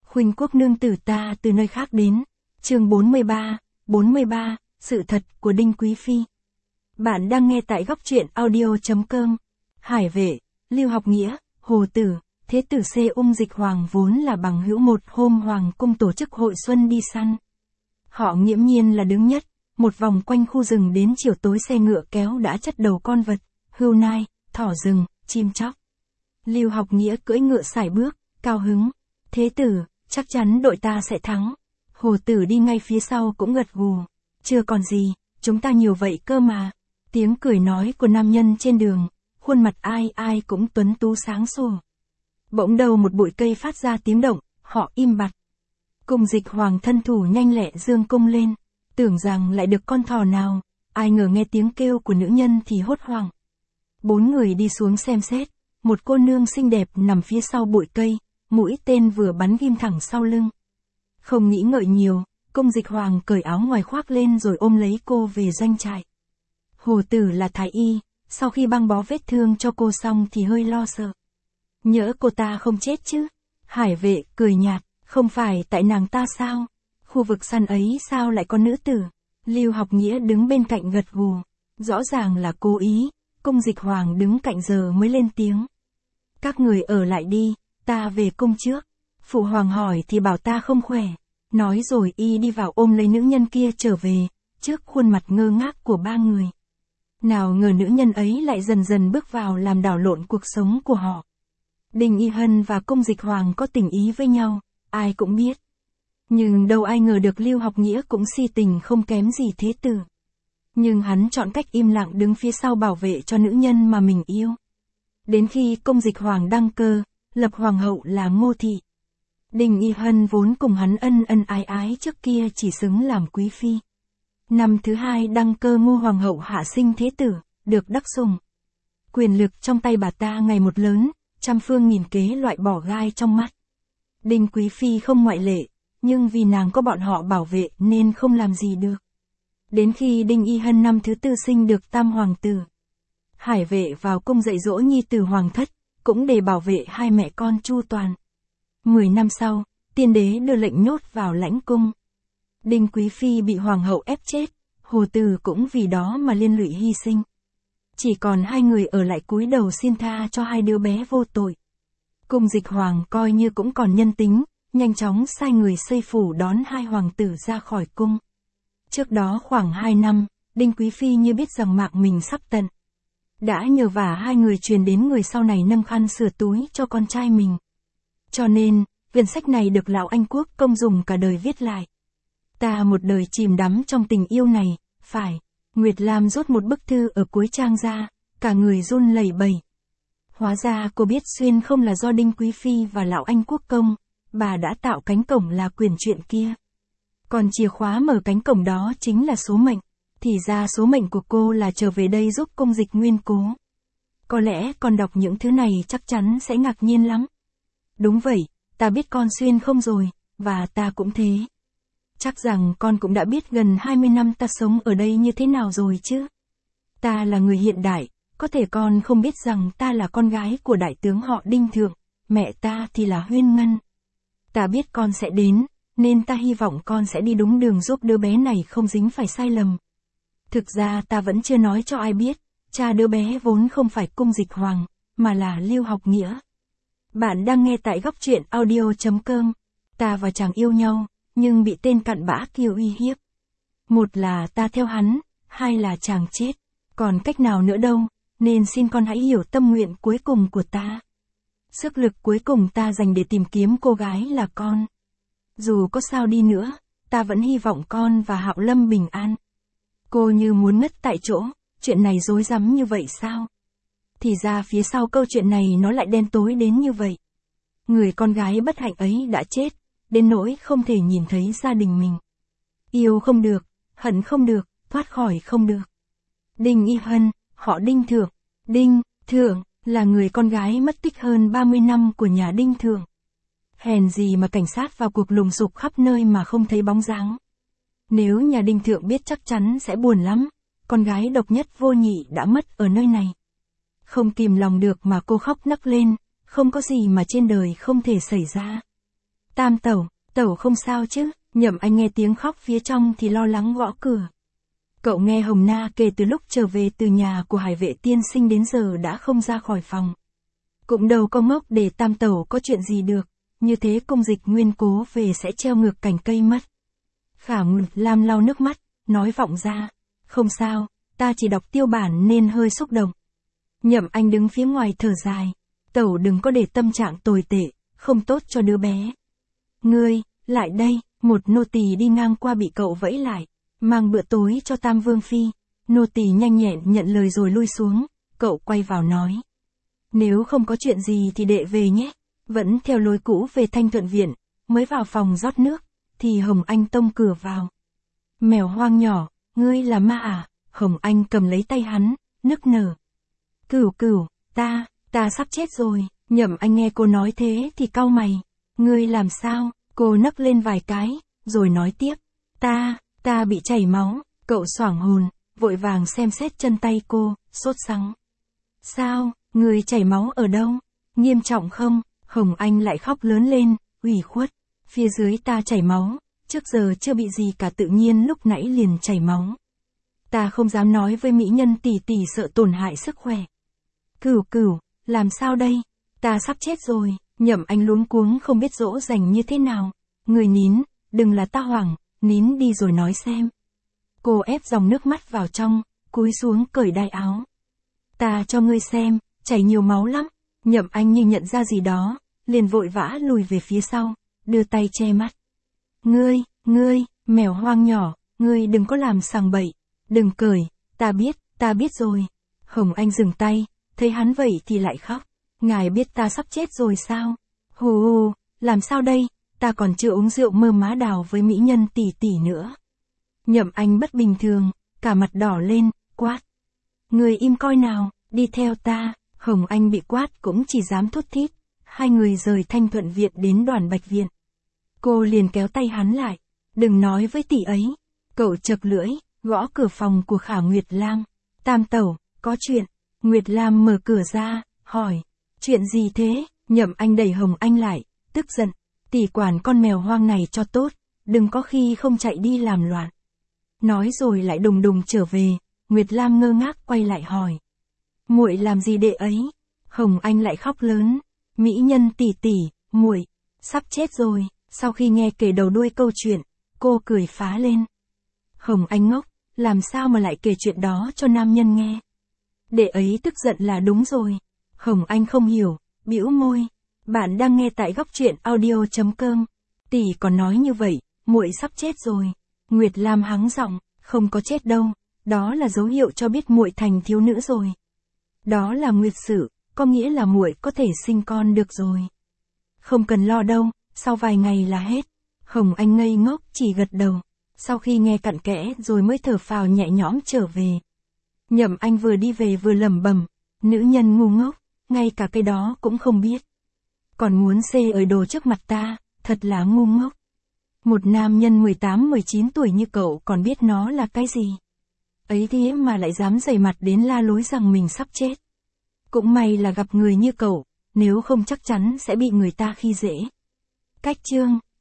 Khuynh Quốc nương tử ta từ nơi khác đến. Chương 43, sự thật của Đinh Quý Phi. Bạn đang nghe tại góc truyện audio.com. Hải vệ, Lưu Học Nghĩa, Hồ Tử, Thế tử C. Dịch Hoàng vốn là bằng hữu. Một hôm Hoàng cung tổ chức hội xuân đi săn. Họ nghiễm nhiên là đứng nhất, một vòng quanh khu rừng đến chiều tối xe ngựa kéo đã chất đầu con vật, hươu nai, thỏ rừng, chim chóc. Lưu Học Nghĩa cưỡi ngựa sải bước, cao hứng. Thế tử, chắc chắn đội ta sẽ thắng. Hồ Tử đi ngay phía sau cũng gật gù. Chưa còn gì, chúng ta nhiều vậy cơ mà. Tiếng cười nói của nam nhân trên đường, khuôn mặt ai ai cũng tuấn tú sáng sủa. Bỗng đầu một bụi cây phát ra tiếng động, họ im bặt. Cùng Dịch Hoàng thân thủ nhanh lẹ dương cung lên, tưởng rằng lại được con thỏ nào, ai ngờ nghe tiếng kêu của nữ nhân thì hốt hoảng. 4 người đi xuống xem xét, một cô nương xinh đẹp nằm phía sau bụi cây, mũi tên vừa bắn ghim thẳng sau lưng. Không nghĩ ngợi nhiều, Cung Dịch Hoàng cởi áo ngoài khoác lên rồi ôm lấy cô về doanh trại. Hồ Tử là thái y, sau khi băng bó vết thương cho cô xong thì hơi lo sợ. Nhỡ cô ta không chết chứ? Hải vệ cười nhạt, không phải tại nàng ta sao? Khu vực săn ấy sao lại có nữ tử? Lưu Học Nghĩa đứng bên cạnh gật gù. Rõ ràng là cố ý. Cung Dịch Hoàng đứng cạnh giờ mới lên tiếng. Các người ở lại đi, ta về cung trước. Phụ hoàng hỏi thì bảo ta không khỏe. Nói rồi y đi vào ôm lấy nữ nhân kia trở về, trước khuôn mặt ngơ ngác của 3 người. Nào ngờ nữ nhân ấy lại dần dần bước vào làm đảo lộn cuộc sống của họ. Đinh Y Hân và Cung Dịch Hoàng có tình ý với nhau, ai cũng biết. Nhưng đâu ai ngờ được Lưu Học Nghĩa cũng si tình không kém gì Thế tử. Nhưng hắn chọn cách im lặng đứng phía sau bảo vệ cho nữ nhân mà mình yêu. Đến khi Cung Dịch Hoàng đăng cơ, lập hoàng hậu là Ngô Thị. Đinh Y Hân vốn cùng hắn ân ân ái ái trước kia chỉ xứng làm quý phi. Năm thứ 2 đăng cơ Ngô hoàng hậu hạ sinh Thế tử, được đắc sủng. Quyền lực trong tay bà ta ngày một lớn, trăm phương nghìn kế loại bỏ gai trong mắt. Đinh Quý Phi không ngoại lệ, nhưng vì nàng có bọn họ bảo vệ nên không làm gì được. Đến khi Đinh Y Hân năm thứ 4 sinh được tam hoàng tử. Hải vệ vào cung dạy dỗ nhi tử hoàng thất, cũng để bảo vệ hai mẹ con chu toàn. 10 năm sau, tiên đế đưa lệnh nhốt vào lãnh cung. Đinh Quý Phi bị hoàng hậu ép chết, Hồ Tử cũng vì đó mà liên lụy hy sinh. Chỉ còn 2 người ở lại cúi đầu xin tha cho 2 đứa bé vô tội. Cung Dịch Hoàng coi như cũng còn nhân tính, nhanh chóng sai người xây phủ đón 2 hoàng tử ra khỏi cung. Trước đó khoảng 2 năm, Đinh Quý Phi như biết rằng mạng mình sắp tận. Đã nhờ vả 2 người truyền đến người sau này nâng khăn sửa túi cho con trai mình. Cho nên, quyển sách này được lão Anh Quốc công dùng cả đời viết lại. Ta một đời chìm đắm trong tình yêu này, phải. Nguyệt Lam rút một bức thư ở cuối trang ra, cả người run lẩy bẩy. Hóa ra cô biết xuyên không là do Đinh Quý Phi và lão Anh Quốc công, bà đã tạo cánh cổng là quyển truyện kia. Còn chìa khóa mở cánh cổng đó chính là số mệnh. Thì ra số mệnh của cô là trở về đây giúp Cung Dịch nguyên cố. Có lẽ con đọc những thứ này chắc chắn sẽ ngạc nhiên lắm. Đúng vậy, ta biết con xuyên không rồi, và ta cũng thế. Chắc rằng con cũng đã biết gần 20 năm ta sống ở đây như thế nào rồi chứ. Ta là người hiện đại, có thể con không biết rằng ta là con gái của đại tướng họ Đinh Thượng, mẹ ta thì là Huyên Ngân. Ta biết con sẽ đến, nên ta hy vọng con sẽ đi đúng đường giúp đứa bé này không dính phải sai lầm. Thực ra ta vẫn chưa nói cho ai biết, cha đứa bé vốn không phải Cung Dịch Hoàng, mà là Lưu Học Nghĩa. Bạn đang nghe tại góc truyện audio.com. Ta và chàng yêu nhau, nhưng bị tên cặn bã kia uy hiếp. Một là ta theo hắn, 2 là chàng chết. Còn cách nào nữa đâu, nên xin con hãy hiểu tâm nguyện cuối cùng của ta. Sức lực cuối cùng ta dành để tìm kiếm cô gái là con. Dù có sao đi nữa, ta vẫn hy vọng con và Hạo Lâm bình an. Cô như muốn ngất tại chỗ, chuyện này rối rắm như vậy sao? Thì ra phía sau câu chuyện này nó lại đen tối đến như vậy. Người con gái bất hạnh ấy đã chết, đến nỗi không thể nhìn thấy gia đình mình. Yêu không được, hận không được, thoát khỏi không được. Đinh Y Hân, họ Đinh Thượng. Đinh Thượng là người con gái mất tích hơn 30 năm của nhà Đinh Thượng. Hèn gì mà cảnh sát vào cuộc lùng sục khắp nơi mà không thấy bóng dáng. Nếu nhà Đinh Thượng biết chắc chắn sẽ buồn lắm, con gái độc nhất vô nhị đã mất ở nơi này. Không kìm lòng được mà cô khóc nấc lên, không có gì mà trên đời không thể xảy ra. Tam tẩu, tẩu không sao chứ? Nhậm Anh nghe tiếng khóc phía trong thì lo lắng gõ cửa. Cậu nghe Hồng Na kể từ lúc trở về từ nhà của Hải Vệ tiên sinh đến giờ đã không ra khỏi phòng. Cũng đâu có ngốc để Tam tẩu có chuyện gì được, như thế Cung Dịch Nguyên cố về sẽ treo ngược cành cây mất. Khả Nguyệt Lam lau nước mắt, nói vọng ra, không sao, ta chỉ đọc tiêu bản nên hơi xúc động. Nhậm Anh đứng phía ngoài thở dài, tẩu đừng có để tâm trạng tồi tệ, không tốt cho đứa bé. Ngươi, lại đây, một nô tỳ đi ngang qua bị cậu vẫy lại, mang bữa tối cho Tam Vương Phi. Nô tỳ nhanh nhẹn nhận lời rồi lui xuống, cậu quay vào nói. Nếu không có chuyện gì thì đệ về nhé. Vẫn theo lối cũ về Thanh Thuận Viện, mới vào phòng rót nước, thì Hồng Anh tông cửa vào. Mèo hoang nhỏ, ngươi là ma à? Hồng Anh cầm lấy tay hắn, nức nở. Cửu cửu, ta sắp chết rồi. Nhậm Anh nghe cô nói thế thì cau mày. Ngươi làm sao? Cô nấc lên vài cái, rồi nói tiếp. Ta bị chảy máu. Cậu xoảng hồn, vội vàng xem xét chân tay cô, sốt sắng. Sao, ngươi chảy máu ở đâu? Nghiêm trọng không? Hồng Anh lại khóc lớn lên, ủy khuất. Phía dưới ta chảy máu, trước giờ chưa bị gì cả, tự nhiên lúc nãy liền chảy máu. Ta không dám nói với mỹ nhân tỷ tỷ sợ tổn hại sức khỏe. Cửu cửu, làm sao đây? Ta sắp chết rồi. Nhậm Anh luống cuống không biết dỗ dành như thế nào. Người nín, đừng là ta hoảng, nín đi rồi nói xem. Cô ép dòng nước mắt vào trong, cúi xuống cởi đai áo. Ta cho ngươi xem, chảy nhiều máu lắm. Nhậm Anh như nhận ra gì đó, liền vội vã lùi về phía sau, đưa tay che mắt. Ngươi, mèo hoang nhỏ, ngươi đừng có làm sằng bậy, đừng cởi, ta biết rồi. Hồng Anh dừng tay, thấy hắn vậy thì lại khóc. Ngài biết ta sắp chết rồi sao? Hù, làm sao đây, ta còn chưa uống rượu mơ má đào với mỹ nhân tỷ tỷ nữa. Nhậm Anh bất bình thường, cả mặt đỏ lên, quát. Người im coi nào, đi theo ta. Hồng Anh bị quát cũng chỉ dám thút thít. Hai người rời Thanh Thuận Viện đến Đoàn Bạch Viện. Cô liền kéo tay hắn lại. Đừng nói với tỷ ấy. Cậu chật lưỡi, gõ cửa phòng của Khả Nguyệt Lam. Tam tẩu, có chuyện. Nguyệt Lam mở cửa ra, hỏi. Chuyện gì thế? Nhậm Anh đẩy Hồng Anh lại, tức giận. Tỷ quản con mèo hoang này cho tốt, đừng có khi không chạy đi làm loạn. Nói rồi lại đùng đùng trở về. Nguyệt Lam ngơ ngác quay lại hỏi. Muội làm gì đệ ấy? Hồng Anh lại khóc lớn. Mỹ nhân tỷ tỷ, muội sắp chết rồi. Sau khi nghe kể đầu đuôi câu chuyện, cô cười phá lên. Hồng Anh ngốc, làm sao mà lại kể chuyện đó cho nam nhân nghe? Đệ ấy tức giận là đúng rồi. Hồng Anh không hiểu, bĩu môi. Bạn đang nghe tại góc truyện audio.com. Tỷ còn nói như vậy, muội sắp chết rồi. Nguyệt Lam hắng giọng, không có chết đâu, đó là dấu hiệu cho biết muội thành thiếu nữ rồi. Đó là nguyệt sự, có nghĩa là muội có thể sinh con được rồi. Không cần lo đâu, sau vài ngày là hết. Hồng Anh ngây ngốc chỉ gật đầu. Sau khi nghe cặn kẽ rồi mới thở phào nhẹ nhõm trở về. Nhậm Anh vừa đi về vừa lẩm bẩm, nữ nhân ngu ngốc, ngay cả cái đó cũng không biết. Còn muốn xê ời đồ trước mặt ta, thật là ngu ngốc. Một nam nhân 18-19 tuổi như cậu còn biết nó là cái gì. Ấy thế mà lại dám dày mặt đến la lối rằng mình sắp chết. Cũng may là gặp người như cậu, nếu không chắc chắn sẽ bị người ta khi dễ. Cách chương